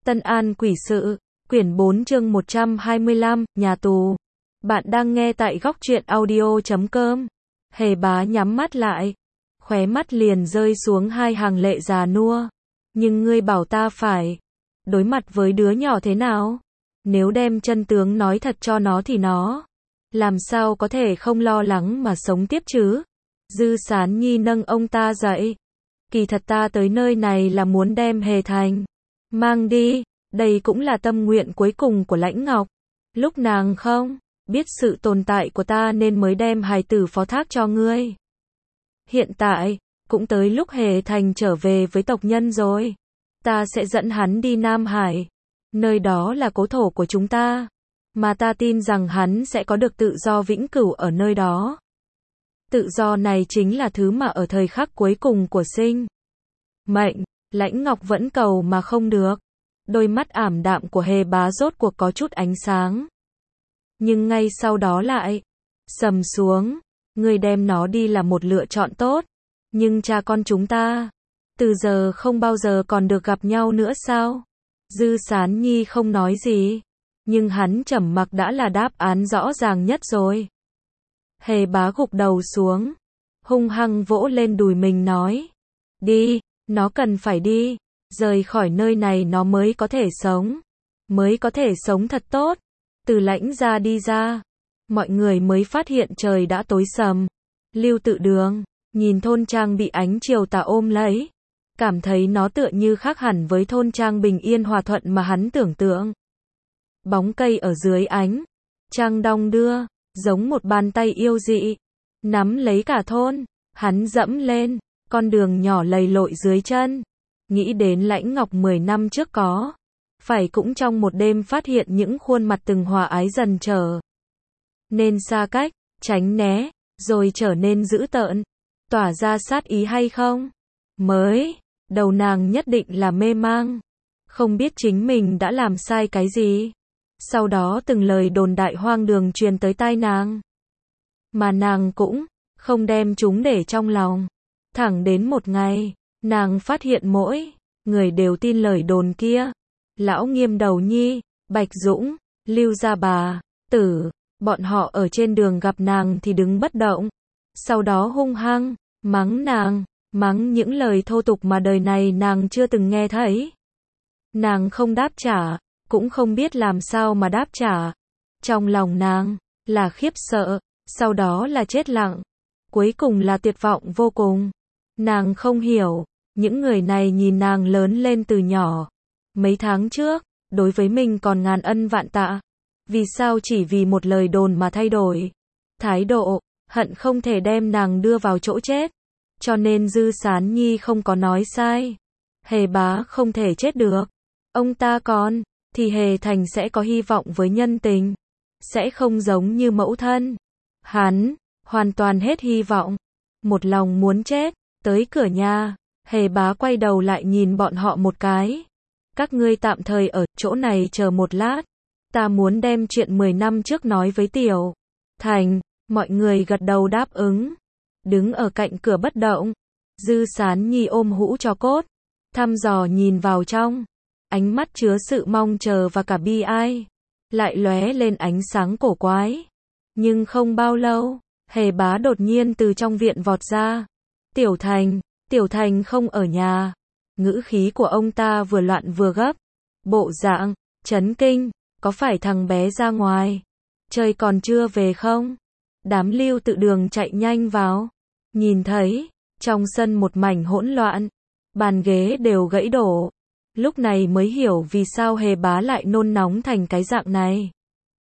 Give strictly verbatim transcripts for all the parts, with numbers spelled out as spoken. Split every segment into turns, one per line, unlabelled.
Tân An Quỷ Sự, quyển bốn chương một trăm hai mươi lăm, nhà tù. Bạn đang nghe tại góc truyện audio chấm com. Hề Bá nhắm mắt lại, khóe mắt liền rơi xuống hai hàng lệ già nua. Nhưng ngươi bảo ta phải đối mặt với đứa nhỏ thế nào? Nếu đem chân tướng nói thật cho nó thì nó làm sao có thể không lo lắng mà sống tiếp chứ? Dư Sán Nhi nâng ông ta dậy. Kỳ thật ta tới nơi này là muốn đem Hề Thành mang đi, đây cũng là tâm nguyện cuối cùng của Lãnh Ngọc. Lúc nàng không biết sự tồn tại của ta nên mới đem hài tử phó thác cho ngươi. Hiện tại, cũng tới lúc Hề Thành trở về với tộc nhân rồi. Ta sẽ dẫn hắn đi Nam Hải. Nơi đó là cố thổ của chúng ta. Mà ta tin rằng hắn sẽ có được tự do vĩnh cửu ở nơi đó. Tự do này chính là thứ mà ở thời khắc cuối cùng của sinh mệnh, Lãnh Ngọc vẫn cầu mà không được. Đôi mắt ảm đạm của Hề Bá rốt cuộc có chút ánh sáng. Nhưng ngay sau đó lại sầm xuống. Người đem nó đi là một lựa chọn tốt. Nhưng cha con chúng ta từ giờ không bao giờ còn được gặp nhau nữa sao? Dư Sán Nhi không nói gì. Nhưng hắn trầm mặc đã là đáp án rõ ràng nhất rồi. Hề Bá gục đầu xuống, hung hăng vỗ lên đùi mình nói. Đi, nó cần phải đi. Rời khỏi nơi này nó mới có thể sống. Mới có thể sống thật tốt. Từ Lãnh gia đi ra, mọi người mới phát hiện trời đã tối sầm. Lưu Tự Đường nhìn thôn trang bị ánh chiều tà ôm lấy, cảm thấy nó tựa như khác hẳn với thôn trang bình yên hòa thuận mà hắn tưởng tượng. Bóng cây ở dưới ánh trăng đong đưa, giống một bàn tay yêu dị, nắm lấy cả thôn. Hắn dẫm lên con đường nhỏ lầy lội dưới chân, nghĩ đến Lãnh Ngọc mười năm trước có phải cũng trong một đêm phát hiện những khuôn mặt từng hòa ái dần trở nên xa cách, tránh né, rồi trở nên dữ tợn, tỏa ra sát ý hay không? Mới đầu nàng nhất định là mê mang, không biết chính mình đã làm sai cái gì. Sau đó từng lời đồn đại hoang đường truyền tới tai nàng, mà nàng cũng không đem chúng để trong lòng. Thẳng đến một ngày, nàng phát hiện mỗi người đều tin lời đồn kia. Lão Nghiêm Đầu Nhi, Bạch Dũng, Lưu Gia Bà Tử, bọn họ ở trên đường gặp nàng thì đứng bất động. Sau đó hung hăng mắng nàng, mắng những lời thô tục mà đời này nàng chưa từng nghe thấy. Nàng không đáp trả, cũng không biết làm sao mà đáp trả. Trong lòng nàng là khiếp sợ, sau đó là chết lặng, cuối cùng là tuyệt vọng vô cùng. Nàng không hiểu, những người này nhìn nàng lớn lên từ nhỏ. Mấy tháng trước, đối với mình còn ngàn ân vạn tạ. Vì sao chỉ vì một lời đồn mà thay đổi thái độ, hận không thể đem nàng đưa vào chỗ chết. Cho nên Dư Sán Nhi không có nói sai. Hề Bá không thể chết được. Ông ta còn thì Hề Thành sẽ có hy vọng với nhân tình. Sẽ không giống như mẫu thân. Hắn hoàn toàn hết hy vọng. Một lòng muốn chết. Tới cửa nhà, Hề Bá quay đầu lại nhìn bọn họ một cái. Các ngươi tạm thời ở chỗ này chờ một lát. Ta muốn đem chuyện mười năm trước nói với Tiểu Thành. Mọi người gật đầu đáp ứng. Đứng ở cạnh cửa bất động. Dư Sán Nhi ôm hũ tro cốt, thăm dò nhìn vào trong. Ánh mắt chứa sự mong chờ và cả bi ai. Lại lóe lên ánh sáng cổ quái. Nhưng không bao lâu, Hề Bá đột nhiên từ trong viện vọt ra. Tiểu Thành, Tiểu Thành không ở nhà. Ngữ khí của ông ta vừa loạn vừa gấp. Bộ dạng chấn kinh, có phải thằng bé ra ngoài chơi còn chưa về không? Đám Lưu Tự Đường chạy nhanh vào, nhìn thấy trong sân một mảnh hỗn loạn, bàn ghế đều gãy đổ. Lúc này mới hiểu vì sao Hề Bá lại nôn nóng thành cái dạng này.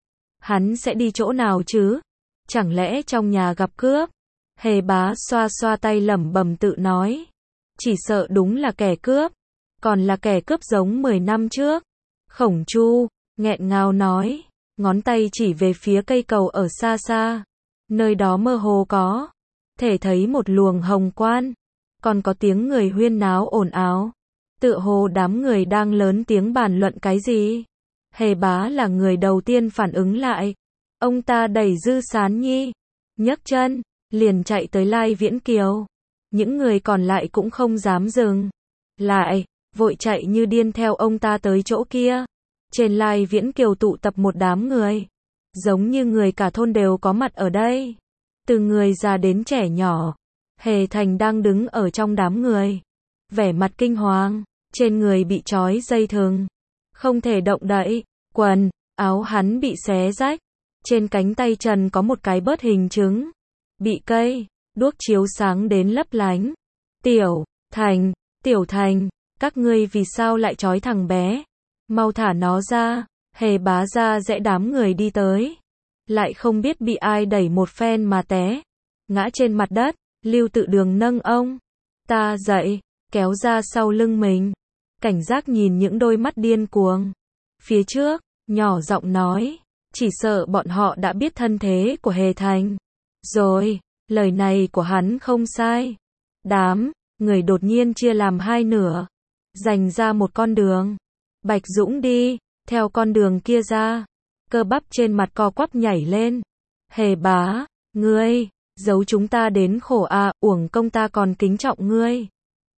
Hắn sẽ đi chỗ nào chứ? Chẳng lẽ trong nhà gặp cướp? Hề Bá xoa xoa tay lẩm bẩm tự nói. Chỉ sợ đúng là kẻ cướp. Còn là kẻ cướp giống mười năm trước. Khổng Chu nghẹn ngào nói, ngón tay chỉ về phía cây cầu ở xa xa. Nơi đó mơ hồ có thể thấy một luồng hồng quang. Còn có tiếng người huyên náo ồn ào. Tựa hồ đám người đang lớn tiếng bàn luận cái gì. Hề Bá là người đầu tiên phản ứng lại. Ông ta đẩy Dư Sán Nhi, nhấc chân, liền chạy tới Lai Viễn Kiều. Những người còn lại cũng không dám dừng lại, vội chạy như điên theo ông ta tới chỗ kia. Trên Lai Viễn Kiều tụ tập một đám người, giống như người cả thôn đều có mặt ở đây, từ người già đến trẻ nhỏ. Hề Thành đang đứng ở trong đám người, vẻ mặt kinh hoàng, trên người bị trói dây thừng, không thể động đậy, quần áo hắn bị xé rách, trên cánh tay trần có một cái bớt hình trứng, bị cây đuốc chiếu sáng đến lấp lánh. Tiểu Thành, Tiểu Thành, các ngươi vì sao lại trói thằng bé? Mau thả nó ra. Hề Bá ra rẽ đám người đi tới, lại không biết bị ai đẩy một phen mà té, ngã trên mặt đất. Lưu Tự Đường nâng ông ta dậy, kéo ra sau lưng mình, cảnh giác nhìn những đôi mắt điên cuồng phía trước, nhỏ giọng nói, chỉ sợ bọn họ đã biết thân thế của Hề Thành rồi. Lời này của hắn không sai. Đám người đột nhiên chia làm hai nửa, dành ra một con đường. Bạch Dũng đi theo con đường kia ra, cơ bắp trên mặt co quắp nhảy lên. Hề Bá, ngươi giấu chúng ta đến khổ à, uổng công ta còn kính trọng ngươi.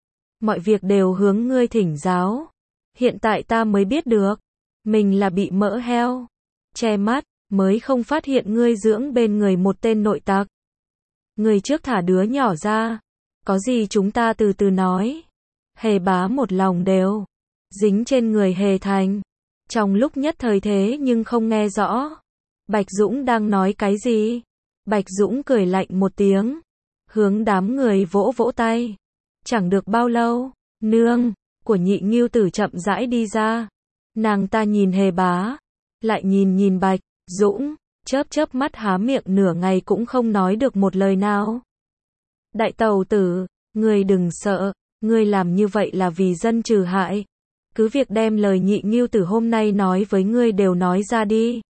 Mọi việc đều hướng ngươi thỉnh giáo. Hiện tại ta mới biết được, mình là bị mỡ heo che mắt, mới không phát hiện ngươi dưỡng bên người một tên nội tặc. Ngươi trước thả đứa nhỏ ra, có gì chúng ta từ từ nói. Hề Bá một lòng đều dính trên người Hề Thành, trong lúc nhất thời thế nhưng không nghe rõ Bạch Dũng đang nói cái gì. Bạch Dũng cười lạnh một tiếng, hướng đám người vỗ vỗ tay. Chẳng được bao lâu, nương của Nhị Ngưu Tử chậm rãi đi ra. Nàng ta nhìn Hề Bá, lại nhìn nhìn Bạch Dũng, chớp chớp mắt há miệng nửa ngày cũng không nói được một lời nào. Đại tàu tử, ngươi đừng sợ, ngươi làm như vậy là vì dân trừ hại. Cứ việc đem lời Nhị Ngưu Tử hôm nay nói với ngươi đều nói ra đi.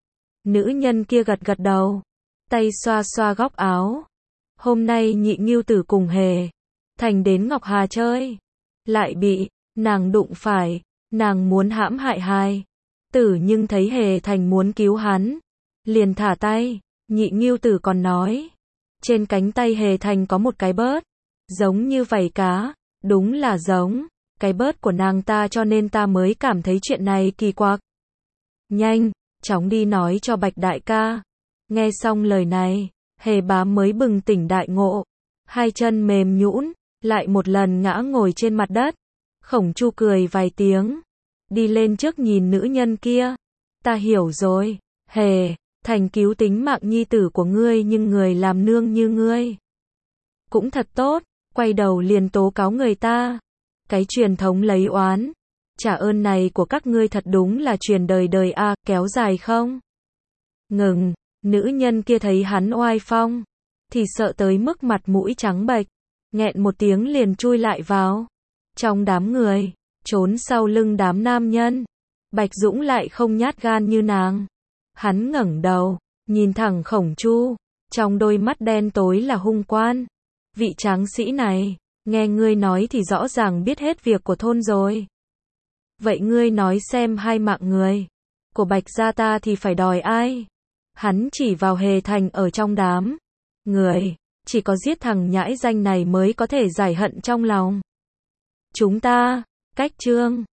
Nữ nhân kia gật gật đầu, tay xoa xoa góc áo. Hôm nay Nhị Ngưu Tử cùng Hề Thành đến Ngọc Hà chơi, lại bị nàng đụng phải. Nàng muốn hãm hại Hai Tử nhưng thấy Hề Thành muốn cứu hắn, liền thả tay. Nhị Ngưu Tử còn nói, trên cánh tay Hề Thành có một cái bớt, giống như vảy cá. Đúng là giống cái bớt của nàng ta, cho nên ta mới cảm thấy chuyện này kỳ quặc. Nhanh chóng đi nói cho Bạch đại ca. Nghe xong lời này, Hề Bá mới bừng tỉnh đại ngộ, hai chân mềm nhũn, lại một lần ngã ngồi trên mặt đất. Khổng Chu cười vài tiếng, đi lên trước nhìn nữ nhân kia. Ta hiểu rồi, Hề Thành cứu tính mạng nhi tử của ngươi, nhưng người làm nương như ngươi cũng thật tốt, quay đầu liền tố cáo người ta. Cái truyền thống lấy oán trả ơn này của các ngươi thật đúng là truyền đời đời a, à, kéo dài không? Ngừng. Nữ nhân kia thấy hắn oai phong, thì sợ tới mức mặt mũi trắng bệch, nghẹn một tiếng liền chui lại vào trong đám người, trốn sau lưng đám nam nhân. Bạch Dũng lại không nhát gan như nàng. Hắn ngẩng đầu, nhìn thẳng Khổng Chu, trong đôi mắt đen tối là hung quan. Vị tráng sĩ này, nghe ngươi nói thì rõ ràng biết hết việc của thôn rồi. Vậy ngươi nói xem, hai mạng người của Bạch gia ta thì phải đòi ai? Hắn chỉ vào Hề Thành ở trong đám người, chỉ có giết thằng nhãi danh này mới có thể giải hận trong lòng chúng ta. Cách chương